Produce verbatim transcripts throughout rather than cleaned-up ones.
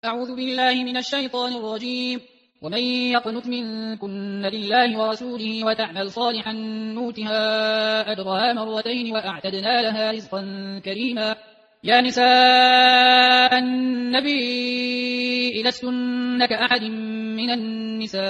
أعوذ بالله من الشيطان الرجيم. ومن يقنت منكن لله ورسوله وتعمل صالحا نوتها أجرها مرتين وأعتدنا لها رزقا كريما. يا نساء النبي لستن كأحد من النساء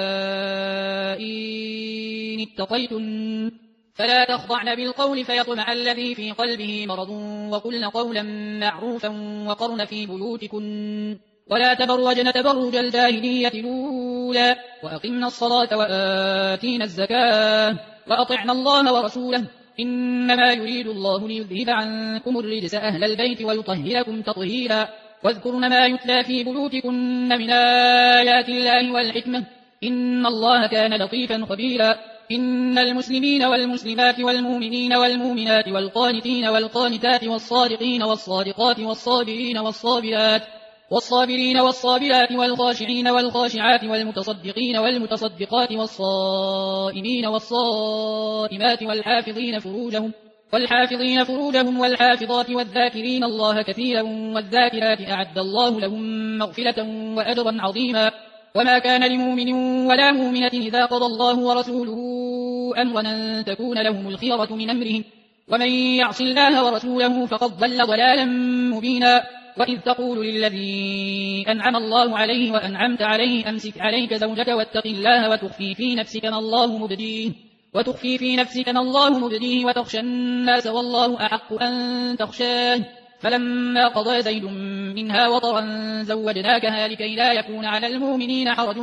إن اتقيتن فلا تخضعن بالقول فيطمع الذي في قلبه مرض وقلن قولا معروفا وقرن في بيوتكن ولا تبرجن تبرج الجاهلية الأولى وأقمنا الصلاة وآتينا الزكاة وأطعنا الله ورسوله إنما يريد الله ليذهب عنكم الرجس أهل البيت ويطهركم تطهيرا. واذكرن ما يتلى في بيوتكن من آيات الله والحكمة إن الله كان لطيفا خبيرا. إن المسلمين والمسلمات والمؤمنين والمؤمنات والقانتين والقانتات والصادقين والصادقات والصابرين والصابرات والصابرين والصابرات والخاشعين والخاشعات والمتصدقين والمتصدقات والصائمين والصائمات والحافظين فروجهم والحافظين فروجهم والحافظات والذاكرين الله كثيرا والذاكرات أعد الله لهم مغفرة وأجرا عظيما. وما كان لمؤمن ولا مؤمنة إذا قضى الله ورسوله أمرا أن تكون لهم الخيرة من أمرهم ومن يعص الله ورسوله فقد ضل ضلالا مبينا. وإذ تقول للذي أنعم الله عليه وأنعمت عليه أمسك عليك زوجك واتق الله وتخفي في نفسك ما الله مبديه وتخفي في نفسك ما الله مبديه وتخشى الناس والله أحق أن تخشاه فلما قضى زيد منها وطرا زوجناكها لكي لا يكون على المؤمنين حرج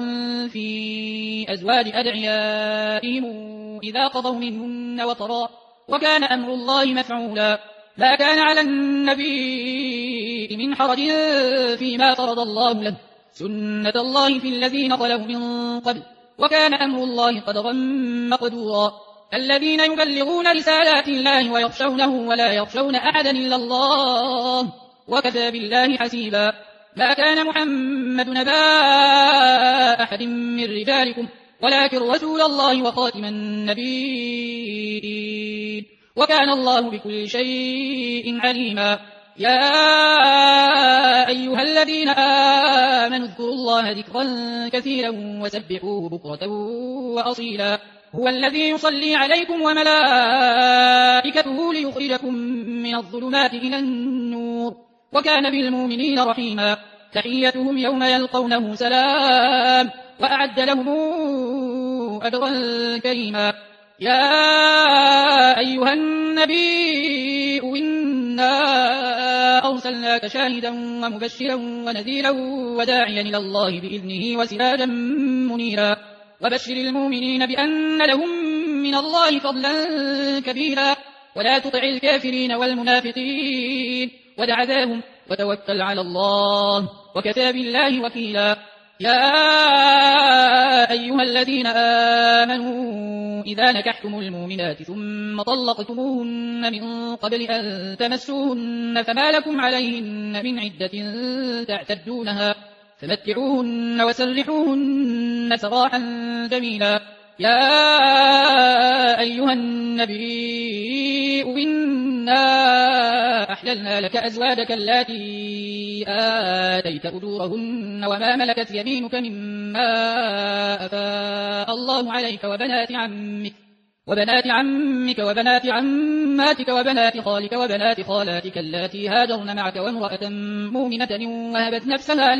في أزواج أدعيائهم إذا قضوا منهن وطرا وكان أمر الله مفعولا. لا كان على النبي من حرج فيما فرض الله له سنة الله في الذين خلوا من قبل وكان أمر الله قدرا مقدورا. الذين يبلغون رسالات الله ويخشونه ولا يخشون أحدا إلا الله وكفى بالله حسيبا. ما كان محمد نبا أحد من رجالكم ولكن رسول الله وخاتم النبيين وكان الله بكل شيء عليما. يا أيها الذين آمنوا اذكروا الله ذكرا كثيرا وسبحوه بكرة وأصيلا. هو الذي يصلي عليكم وملائكته ليخرجكم من الظلمات إلى النور وكان بالمؤمنين رحيما. تحيتهم يوم يلقونه سلام وأعد لهم أجرا كريما. يا أيها النبي إنا أرسلناك شاهدا ومبشرا ونذيرا وداعيا إلى الله بإذنه وسراجا منيرا. وبشر المؤمنين بأن لهم من الله فضلا كبيرا ولا تطع الكافرين والمنافقين ودع ذاهم وتوكل على الله وكفى بالله وكيلا. يا أيها الذين آمنوا إذا نكحتم المؤمنات ثم طلقتموهن من قبل أن تمسوهن فما لكم عليهن من عدة تعتدونها فمتعوهن وسرحوهن سراحا جميلا. يا أيها النبي إنا أحللنا لك أزواجك اللاتي آتيت أجورهن وما ملكت يمينك مما أفاء الله عليك وبنات عمك وبنات عمك وبنات عماتك وبنات خالك وبنات خالاتك اللاتي هاجرن معك وامرأة مؤمنة وهبت نفسها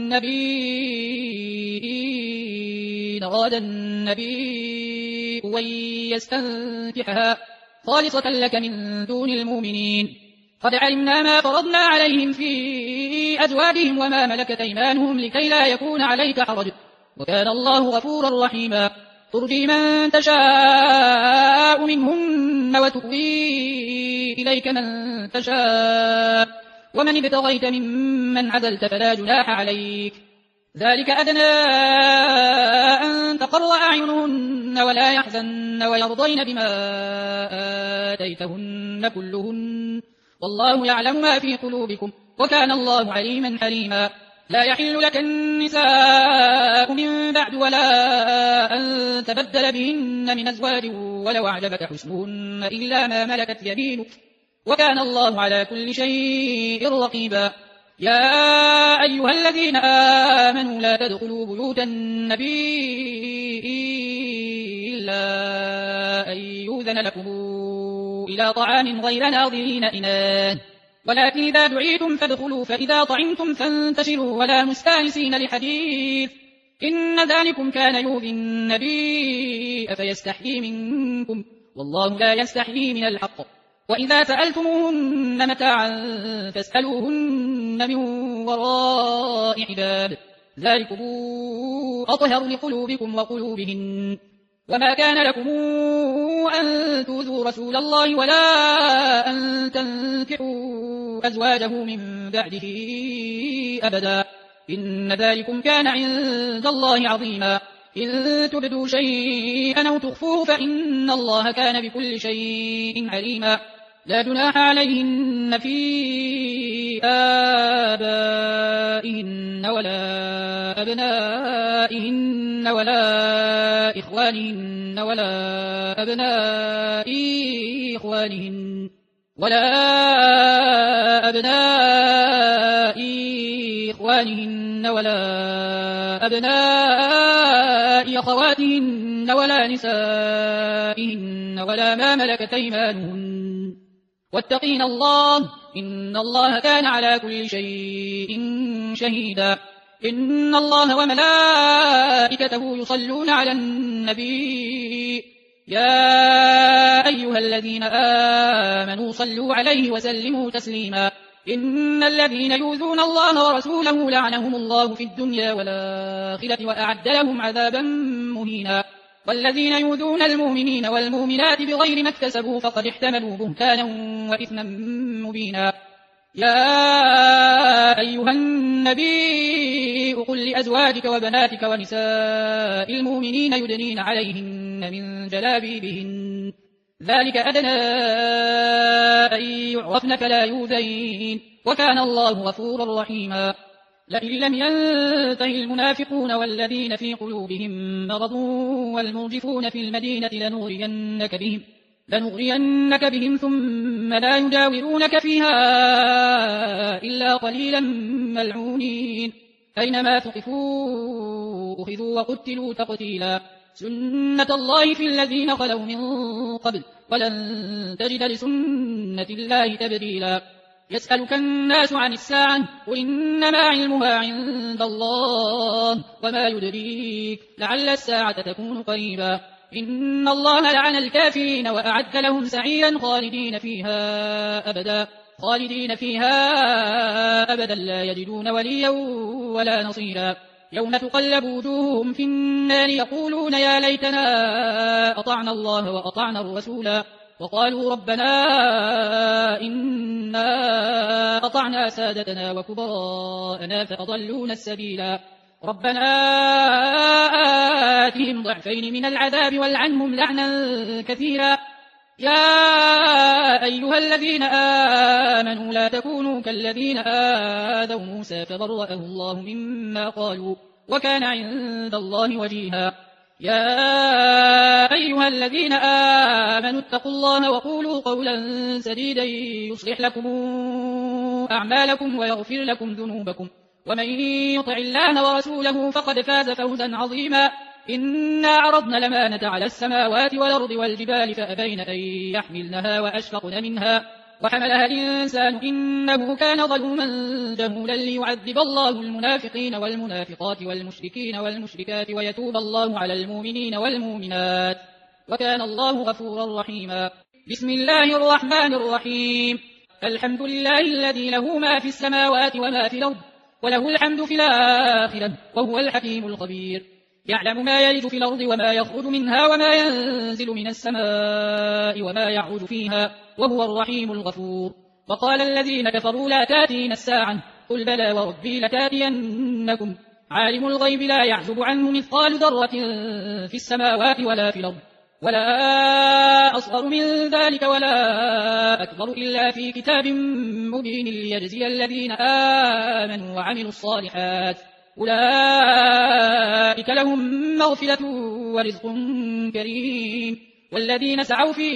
للنبي أراد النبي أن يستنكحها خالصة لك من دون المؤمنين. قد علمنا ما فرضنا عليهم في أزواجهم وما ملكت أيمانهم لكي لا يكون عليك حرج وكان الله غفورا رحيما. ترجي من تشاء منهن وتؤوي إليك من تشاء ومن ابتغيت ممن عزلت فلا جناح عليك ذلك أدنى أن تقر أعينهن ولا يحزن ويرضين بما آتيتهن كلهن والله يعلم ما في قلوبكم وكان الله عليما حليما. لا يحل لك النساء من بعد ولا أن تبدل بهن من أزواج ولو أعجبك حسنهن إلا ما ملكت يمينك وكان الله على كل شيء رقيبا. يا أيها الذين آمنوا لا تدخلوا بيوت النبي إلا أن يؤذن لكم إلى طعام غير ناظرين إناه ولكن إذا دعيتم فادخلوا فإذا طعمتم فانتشروا ولا مستانسين لحديث إن ذلكم كان يؤذي النبي فيستحيي منكم والله لا يستحيي من الحق وإذا سألتموهن متاعا فاسألوهن من وراء حجاب ذلكم أطهر لقلوبكم وقلوبهن وما كان لكم أن تؤذوا رسول الله ولا أن تنكحوا أزواجه من بعده أبدا إن ذلكم كان عند الله عظيما إن تبدوا شيئا أو تخفوه فإن الله كان بكل شيء عليما لا جناح عليهن في آبائهن ولا أبنائهن ولا إخوانهن ولا أبناء إخوانهن ولا أبناء إخوانهن ولا أبناء أخواتهن ولا نسائهن ولا ما ملكت أيمانهن واتقين الله إن الله كان على كل شيء شهيدا إن الله وملائكته يصلون على النبي يا أيها الذين آمنوا صلوا عليه وسلموا تسليما إن الذين يؤذون الله ورسوله لعنهم الله في الدنيا والآخرة وأعد لهم عذابا مهينا والذين يؤذون المؤمنين والمؤمنات بغير ما اكتسبوا فقد احتملوا بهتانا وإثما مبينا يا أيها النبي قل لأزواجك وبناتك ونساء المؤمنين يدنين عليهن من جلابيبهن ذلك أدنى أن يعرفن فلا يؤذين وكان الله غفورا رحيما لئن لم ينتهي المنافقون والذين في قلوبهم مرض والمرجفون في المدينة لنغرينك بهم لنغرينك بهم ثم لا يجاورونك فيها إلا قليلا ملعونين أينما ثقفوا أخذوا وقتلوا تقتيلا سنة الله في الذين خلوا من قبل ولن تجد لسنة الله تبديلا يسألك الناس عن الساعة قل إنما علمها عند الله وما يدريك لعل الساعة تكون قريبا إن الله لعن الكافرين وأعد لهم سعيرا خالدين فيها أبدا خالدين فيها أبدا لا يجدون وليا ولا نصيرا يوم تقلب وجوههم في النار يقولون يا ليتنا أطعنا الله وأطعنا الرسولا وقالوا ربنا إنا أطعنا سادتنا وكبراءنا فأضلونا السبيلا ربنا آتهم ضعفين من العذاب والعنهم لعنا كثيرا يا أيها الذين آمنوا لا تكونوا كالذين آذوا موسى فبرأه الله مما قالوا وكان عند الله وجيها يا أيها الذين آمنوا اتقوا الله وقولوا قولا سديدا يصلح لكم أعمالكم ويغفر لكم ذنوبكم ومن يطع الله ورسوله فقد فاز فوزا عظيما إنا عرضنا الأمانة على السماوات والأرض والجبال فأبين أن يحملنها وأشفقن منها وحملها الإنسان إنه كان ظلوما جهولا ليعذب الله المنافقين والمنافقات والمشركين والمشركات ويتوب الله على المؤمنين والمؤمنات وكان الله غفورا رحيما بسم الله الرحمن الرحيم الحمد لله الذي له ما في السماوات وما في الأرض وله الحمد في الآخرة وهو الحكيم الخبير يعلم ما يلج في الأرض وما يخرج منها وما ينزل من السماء وما يعرج فيها وهو الرحيم الغفور وقال الذين كفروا لا تاتين الساعة قل بلى وربي لتاتينكم عالم الغيب لا يعزب عنه مثقال ذرة في السماوات ولا في الأرض ولا أصغر من ذلك ولا أكبر إلا في كتاب مبين ليجزي الذين آمنوا وعملوا الصالحات أولئك لهم مغفرة ورزق كريم والذين سعوا في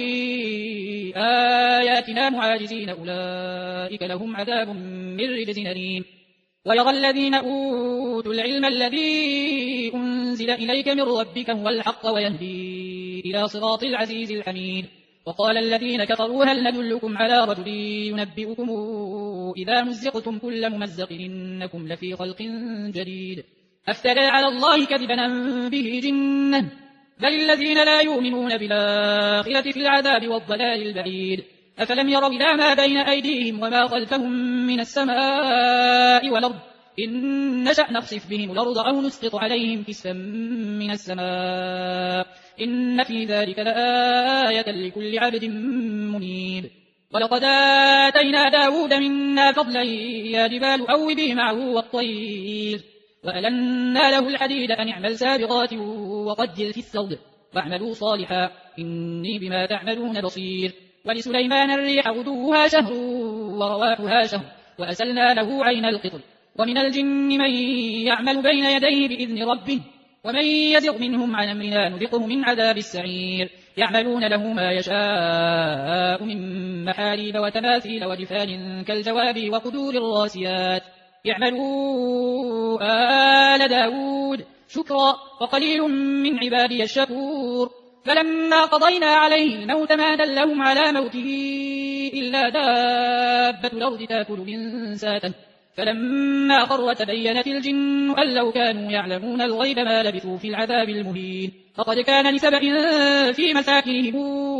آياتنا معاجزين أولئك لهم عذاب من رجز أليم ويرى الذين أوتوا العلم الذي أنزل إليك من ربك هو الحق ويهدي إلى صراط العزيز الحميد وقال الذين كفروا هل ندلكم على رجل ينبئكم إذا مزقتم كل ممزق إنكم لفي خلق جديد أفترى على الله كذبا أم به جنة بل الذين لا يؤمنون بالآخرة في العذاب والضلال البعيد أفلم يروا إلى ما بين أيديهم وما خلفهم من السماء والأرض إن نشأ نخسف بهم الأرض أو نسقط عليهم كسفا من السماء إن في ذلك لآية لكل عبد منيب ولقد آتينا داود منا فضلا يا جبال أوبي معه والطير وألنا له الحديد أن اعمل سابغات وقدر في السرد واعملوا صالحا إني بما تعملون بصير ولسليمان الريح غدوها شهر ورواحها شهر وأسلنا له عين القطر ومن الجن من يعمل بين يديه بإذن ربه ومن يزغ منهم عن أمرنا نذقه من عذاب السعير يعملون له ما يشاء من محاريب وتماثيل وجفان كالجواب وقدور الراسيات يعملوا آل داود شكرا وقليل من عبادي الشكور فلما قضينا عليه الموت ما دلهم على موته إلا دابة الأرض تأكل من ساته فلما خر تبينت الجن أن لو كانوا يعلمون الغيب ما لبثوا في العذاب المهين فقد كان لسبأ في مساكنهم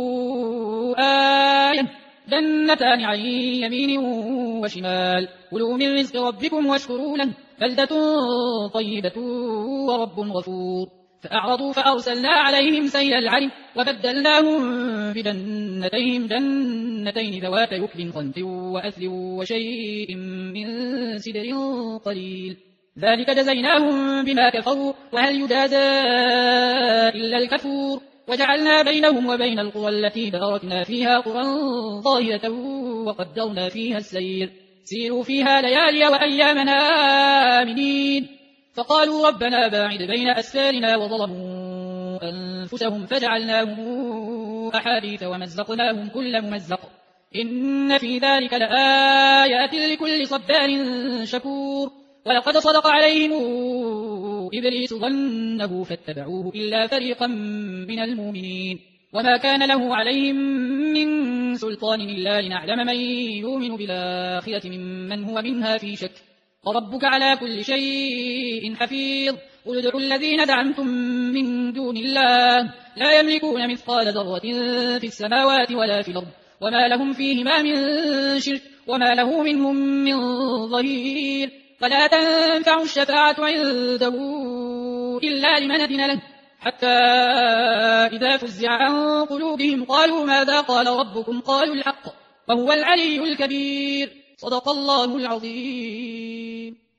آية جنتان عن يمين وشمال كلوا من رزق ربكم واشكروا له بلدة طيبة ورب غفور فأعرضوا فأرسلنا عليهم سيل العرم وبدلناهم بجنتين جنتين ذوات يكل خلط وأثل وشيء من سدر قليل ذلك جزيناهم بما كفروا وهل يجازى إلا الكفور وجعلنا بينهم وبين القرى التي باركنا فيها قرى ظاهرة وقدرنا فيها السير سيروا فيها ليالي وأيامنا آمنين فقالوا ربنا باعد بين أسفارنا وظلموا أنفسهم فجعلناهم أحاديث ومزقناهم كل ممزق إن في ذلك لآيات لكل صبار شكور ولقد صدق عليهم إبليس ظنه فاتبعوه إلا فريقا من المؤمنين وما كان له عليهم من سلطان إلا لنعلم من يؤمن بالآخرة ممن هو منها في شك وربك على كل شيء حفيظ قل ادعوا الذين دعمتم من دون الله لا يملكون مثقال ذرة في السماوات ولا في الأرض وما لهم فيهما من شرك وما له منهم من ظهير فلا تنفع الشفاعة عنده إلا لمن أذن له حتى إذا فزع عن قلوبهم قالوا ماذا قال ربكم قالوا الحق وهو العلي الكبير صدق الله العظيم.